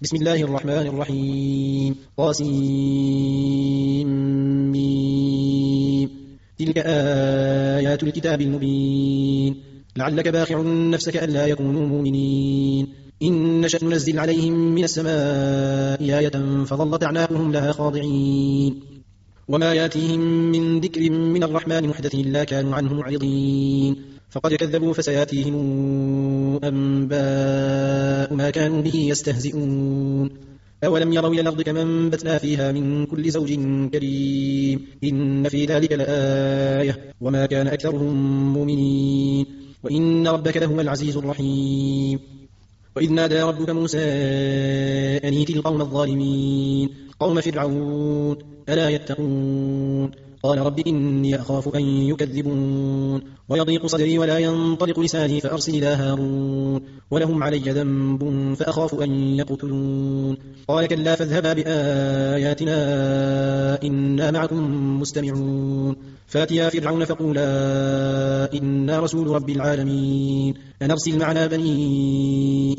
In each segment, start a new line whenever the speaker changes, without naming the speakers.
بسم الله الرحمن الرحيم طاسيم تلك آيات الكتاب المبين لعلك باخع نفسك ألا يكونوا مؤمنين إن نشأ ننزل عليهم من السماء آية فظلت أعناقهم لها خاضعين وما ياتيهم من ذكر من الرحمن محدث إلا كانوا عنه معرضين فقد كذبوا فسياتيهم أنباء ما كانوا به يستهزئون أولم يروا إلى الأرض كما أنبتنا فيها من كل زوج كريم إن في ذلك لآية وما كان أكثرهم مؤمنين وإن ربك لهو العزيز الرحيم وإذ نادى ربك موسى أن ائت القوم الظالمين قوم فرعون ألا يتقون قال رب إني أخاف أن يكذبون ويضيق صدري ولا ينطلق لساني فأرسل إلى هارون ولهم علي ذنب فأخاف أن يقتلون قال كلا فاذهبا بآياتنا إنا معكم مستمعون فاتيا فرعون فقولا إنا رسول رب العالمين أن أرسل معنا بني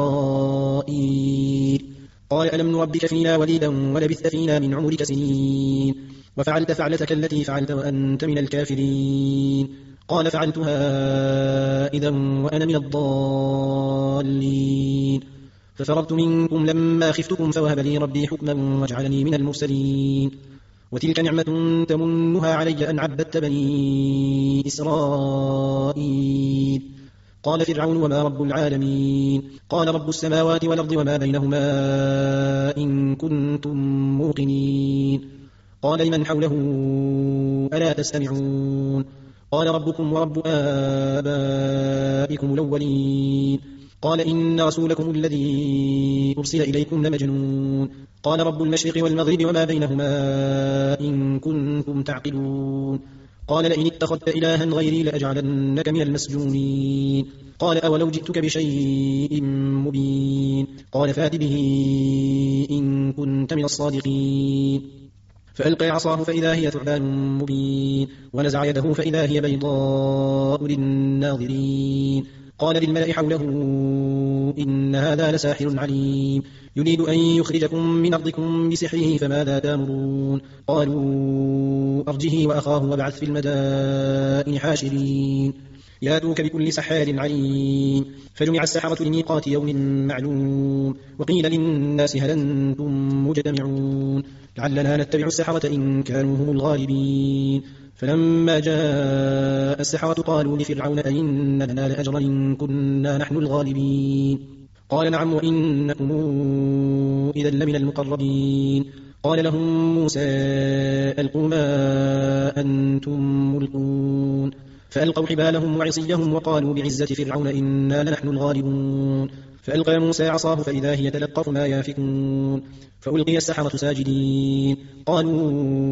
إسرائيل قال ألم نربك فينا وليدا ولبثت فينا من عمرك سنين وفعلت فعلتك التي فعلت وأنت من الكافرين قال فعلتها إذا وأنا من الضالين ففررت منكم لما خفتكم فوهب لي ربي حكما وجعلني من المرسلين وتلك نعمة تمنها علي أن عبدت بني إسرائيل قال فرعون وما رب العالمين قال رب السماوات والأرض وما بينهما إن كنتم موقنين قال لمن حوله ألا تستمعون قال ربكم ورب آبائكم الأولين قال إن رسولكم الذي أرسل إليكم لمجنون قال رب المشرق والمغرب وما بينهما إن كنتم تعقلون قال لئن اتخذت إلها غيري لأجعلنك من المسجونين قال أولو جئتك بشيء مبين قال فات به إن كنت من الصادقين فألقى عصاه فإذا هي ثعبان مبين ونزع يده فإذا هي بيضاء للناظرين قال للملأ حوله إن هذا لساحر عليم يريد أن يخرجكم من أرضكم بسحره فماذا تأمرون قالوا أرجه وأخاه وابعث في المدائن حاشرين ياتوك بكل سحار عليم فجمع السحرة لميقات يوم معلوم وقيل للناس هل أنتم مجتمعون لعلنا نتبع السحرة إن كانوا هم الغالبين فلما جاء السحرة قالوا لفرعون أئن لنا لأجرا إن كنا نحن الغالبين قال نعم وإنكم إذا لمن المقربين قال لهم موسى ألقوا ما أنتم ملقون فألقوا حبالهم وعصيهم وقالوا بعزة فرعون إنا لنحن الغالبون فألقى موسى عصاه فإذا هي تلقف ما يافكون فألقي السحرة ساجدين قالوا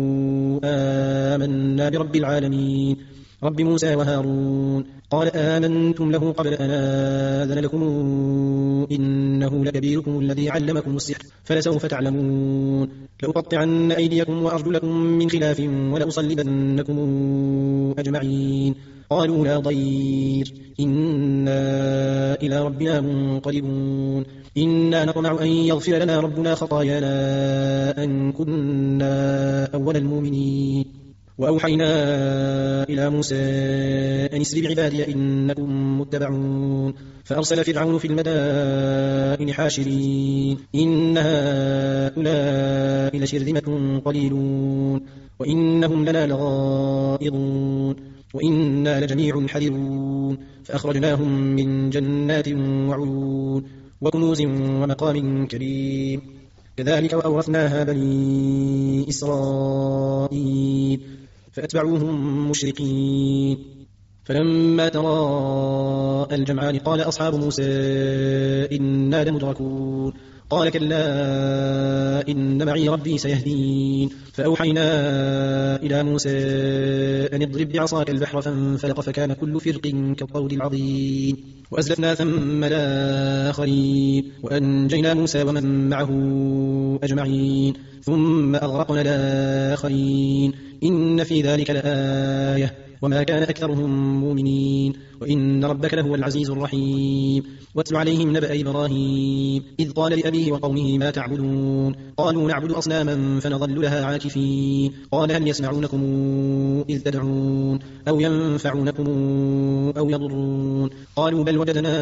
آمنا برب العالمين رب موسى وهارون قال آمنتم له قبل أن آذن لكم إنه لكبيركم الذي علمكم السحر فلسوف تعلمون لأقطعن أيديكم وأرجلكم من خلاف ولأصلبنكم أجمعين قالوا لا ضير إنا إلى ربنا منقلبون إنا نطمع أن يغفر لنا ربنا خطايانا أن كنا أول المؤمنين وأوحينا إلى موسى أن اسر بعبادي إنكم متبعون فأرسل فرعون في المدائن حاشرين إن هؤلاء لشرذمة قليلون وإنهم لنا لغائظون وإنا لجميع حذرون فأخرجناهم من جنات وعيون وكنوز ومقام كريم كذلك وأورثناها بني إسرائيل فأتبعوهم مشرقين فلما تراءى الجمعان قال أصحاب موسى إنا لمدركون قال كلا إن معي ربي سيهدين فأوحينا إلى موسى أن اضرب بعصاك البحر فانفلق فكان كل فرق كالطود العظيم وأزلفنا ثم الآخرين وأنجينا موسى ومن معه أجمعين ثم أغرقنا الآخرين إن في ذلك لآية وما كان أكثرهم مؤمنين وإن ربك لهو العزيز الرحيم واتل عليهم نبأ إبراهيم إذ قال لأبيه وقومه ما تعبدون قالوا نعبد أصناما فنظل لها عاكفين قال هل يسمعونكم إذ تدعون أو ينفعونكم أو يضرون قالوا بل وجدنا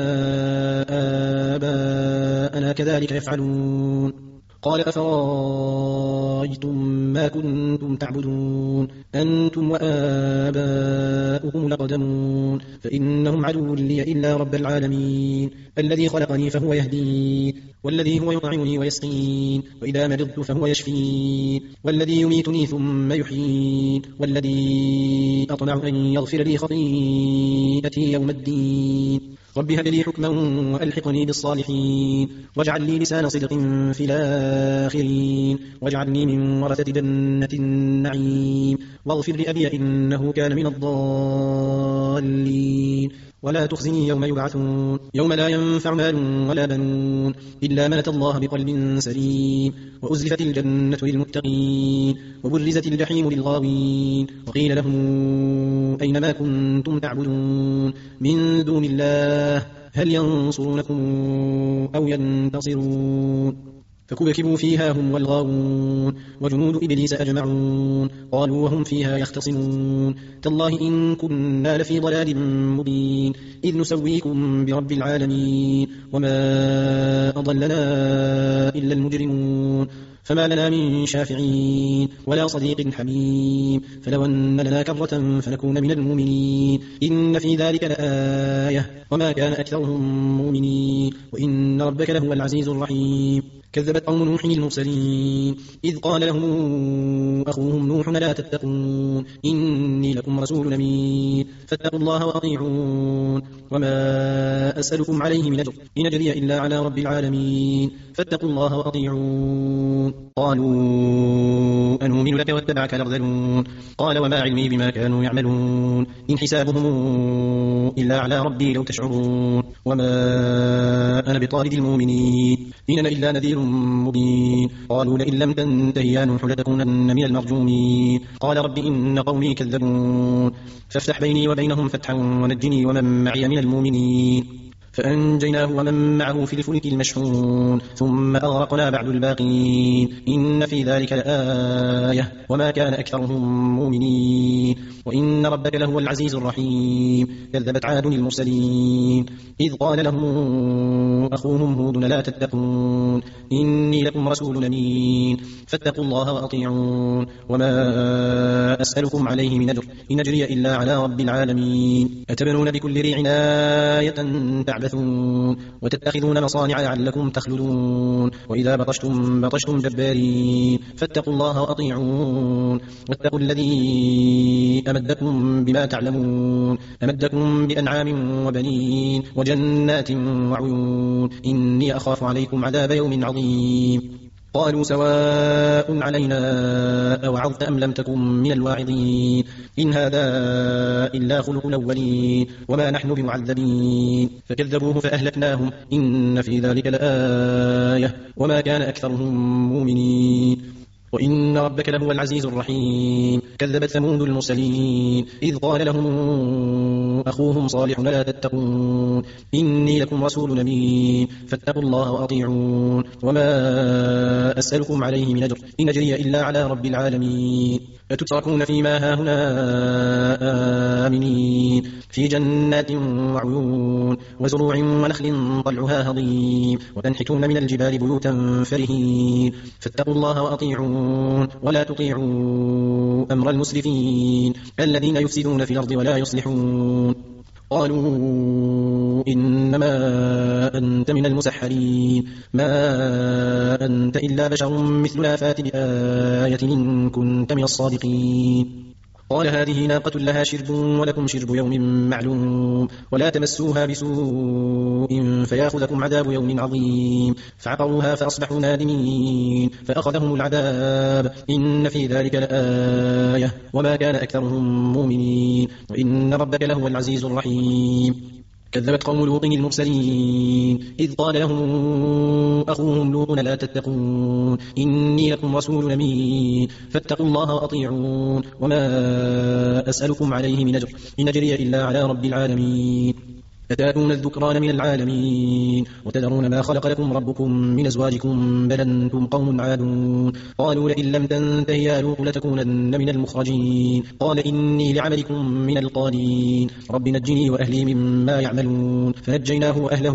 آباءنا كذلك يفعلون قال أفرأيتم ما كنتم تعبدون أنتم وآباؤكم الأقدمون فإنهم عدو لي إلا رب العالمين الذي خلقني فهو يهدين والذي هو يطعمني ويسقين وإذا مرضت فهو يشفين والذي يميتني ثم يحيين والذي أطمع أن يغفر لي خطيئتي يوم الدين رب هب لي حكما وألحقني بالصالحين واجعل لي لسان صدق في الآخرين واجعلني من ورثة جنة النعيم واغفر لأبي إنه كان من الضالين ولا تخزني يوم يبعثون يوم لا ينفع مال ولا بنون إلا من أتى الله بقلب سليم وأزلفت الجنة للمتقين وبرزت الجحيم للغاوين وقيل لهم أين ما كنتم تعبدون من دون الله هل ينصرونكم أو ينتصرون فكبكبوا فيها هم والغاوون وجنود إبليس أجمعون قالوا وهم فيها يختصمون تالله إن كنا لفي ضلال مبين إذ نسويكم برب العالمين وما أضلنا إلا المجرمون فما لنا من شافعين ولا صديق حميم فلو أن لنا كرة فنكون من المؤمنين إن في ذلك لآية وما كان أكثرهم مؤمنين وإن ربك لهو العزيز الرحيم كذبت قوم نوح المرسلين إذ قال لهم أخوهم نوح لا تتقون إني لكم رسول أمين فاتقوا الله وأطيعون وما أسألكم عليه من أجر إن أجري إلا على رب العالمين فاتقوا الله وأطيعون قالوا أنؤمن لك واتبعك الأرذلون قال وما علمي بما كانوا يعملون إن حسابهم إلا على ربي لو تشعرون وما أنا بطارد المؤمنين إن أنا إلا نذير مبين قالوا لئن لم تنتهي يا نوح لتكونن من المرجومين قال رب إن قومي كذبون فافتح بيني وبينهم فتحا ونجني ومن معي من المؤمنين فأنجيناه ومن معه في الفلك المشحون ثم أغرقنا بعد الباقين إن في ذلك لآية وما كان أكثرهم مؤمنين وإن ربك لهو العزيز الرحيم كذبت عاد المرسلين إذ قال لهم أخوهم هود لا تتقون إني لكم رسول أمين فاتقوا الله وأطيعون وما أسألكم عليه من أجر إن أجري إلا على رب العالمين أتبنون بكل ريع آية تعبثون وتتخذون مصانع لعلكم تخلدون وإذا بطشتم جبارين فاتقوا الله وأطيعون واتقوا الذي أمدكم بما تعلمون أمدكم بأنعام وبنين وجنات وعيون إني أخاف عليكم عذاب يوم عظيم قالوا سواء علينا أوعظت أم لم تكن من الواعظين إن هذا إلا خلق الأولين وما نحن بمعذبين فكذبوه فأهلكناهم إن في ذلك لآية وما كان أكثرهم مؤمنين وإن ربك لهو العزيز الرحيم كذبت ثمود المرسلين إذ قال لهم أخوهم صالح لا تتقون إني لكم رسول أمين فاتقوا الله وأطيعون وما أسألكم عليه من أجر إن أجري إلا على رب العالمين أتتركون فيما هاهنا آمنين في جنات وعيون وزروع ونخل طلعها هضيم وتنحتون من الجبال بيوتا فرهين فاتقوا الله وأطيعون ولا تطيعوا أمر المسرفين الذين يفسدون في الأرض ولا يصلحون قالوا إنما أنت من المسحرين ما أنت إلا بشر مثلنا فات بآية إن كنت من الصادقين قال هذه ناقة لها شرب ولكم شرب يوم معلوم ولا تمسوها بسوء فياخذكم عذاب يوم عظيم فعقروها فأصبحوا نادمين فأخذهم العذاب إن في ذلك لآية وما كان أكثرهم مؤمنين وإن ربك لهو العزيز الرحيم كذبت قوم لوط المرسلين إذ قال لهم أخوهم لوط لا تتقون إني لكم رسول أمين فاتقوا الله وأطيعون وما أسألكم عليه من أجر إن أجري إلا على رب العالمين أتأتون الذكران من العالمين وتذرون ما خلق لكم ربكم من أزواجكم بل أنتم قوم عادون قالوا لئن لم تنته يا لوط لتكونن من المخرجين قال إني لعملكم من القالين رب نجني وأهلي مما يعملون فنجيناه وأهله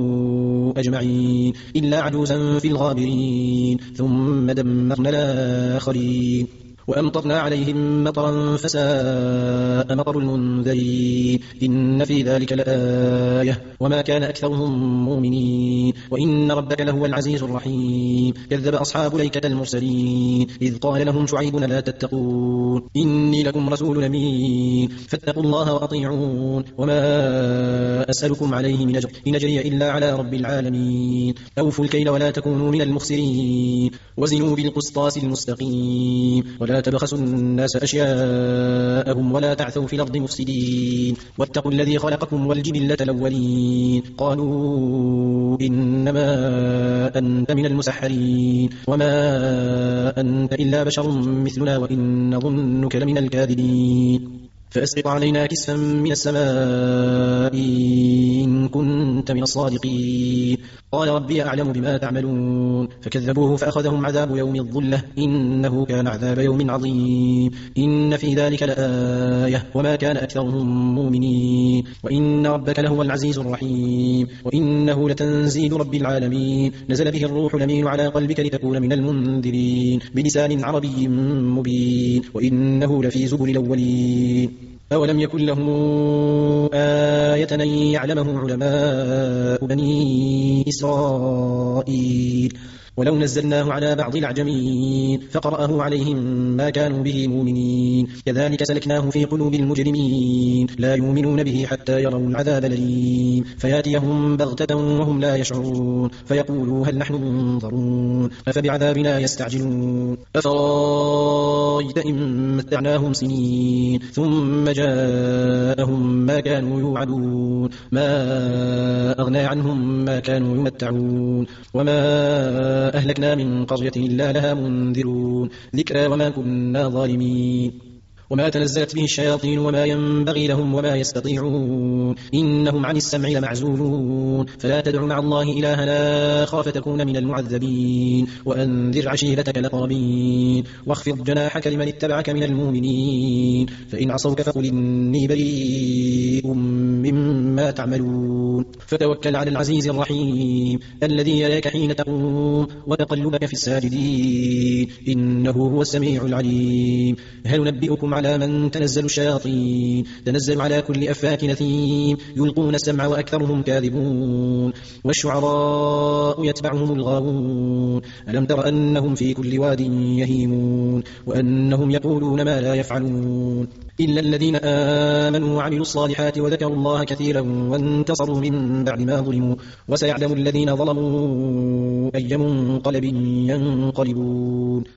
أجمعين إلا عجوزا في الغابرين ثم دمرنا الآخرين وأمطرنا عليهم مطرا فساء مطر المنذرين إن في ذلك لآية وما كان أكثرهم مؤمنين وإن ربك لهو العزيز الرحيم كذب أصحاب الأيكة المرسلين إذ قال لهم شعيب لا تتقون إني لكم رسول أمين فاتقوا الله وأطيعون وما أسألكم عليه من أجر إن أجري إلا على رب العالمين أوفوا الكيل ولا تكونوا من المخسرين وزنوا بالقسطاس المستقيم ولا تبخسوا الناس أشياءهم ولا تعثوا في الأرض مفسدين واتقوا الذي خلقكم والجبلة الأولين قالوا إنما أنت من المسحرين وما أنت إلا بشر مثلنا وإن نظنك لمن الكاذبين فأسقط علينا كسفا من السماء إن كنت من الصادقين قال ربي أعلم بما تعملون فكذبوه فأخذهم عذاب يوم الظلة إنه كان عذاب يوم عظيم إن في ذلك لآية وما كان أكثرهم مؤمنين وإن ربك لهو العزيز الرحيم وإنه لتنزيل رب العالمين نزل به الروح الأمين على قلبك لتكون من المنذرين بلسان عربي مبين وإنه لفي زبر الأولين أولم يكن لهم آية أن يعلمه علماء بني إسرائيل ولو نزلناه على بعض الأعجمين فقرأه عليهم ما كانوا به مؤمنين كذلك سلكناه في قلوب المجرمين لا يؤمنون به حتى يروا العذاب الأليم فياتيهم بغتة وهم لا يشعرون فيقولوا هل نحن منظرون أفبعذابنا يستعجلون أفرأيت إن متعناهم سنين ثم جاءهم ما كانوا يوعدون ما أغنى عنهم ما كانوا يمتعون وما أهلكنا من قرية إلا لها منذرون ذكرى وما كنا ظالمين وما تنزلت به الشياطين وما ينبغي لهم وما يستطيعون إنهم عن السمع لمعزولون فلا تدع مع الله إلها آخر فتكون من المعذبين وأنذر عشيرتك الأقربين واخفض جناحك لمن اتبعك من المؤمنين فإن عصوك فقل إني بريء مما تعملون فتوكل على العزيز الرحيم الذي يراك حين تقوم وتقلبك في الساجدين إنه هو السميع العليم هل ننبئكم على من تنزل الشياطين تنزل على كل أفاك نثيم يلقون السمع وأكثرهم كاذبون والشعراء يتبعهم الغاوون ألم تر أنهم في كل واد يهيمون وأنهم يقولون ما لا يفعلون إلا الذين آمنوا وعملوا الصالحات وذكروا الله كثيرا وانتصروا من بعد ما ظلموا وسيعلم الذين ظلموا أي منقلب ينقلبون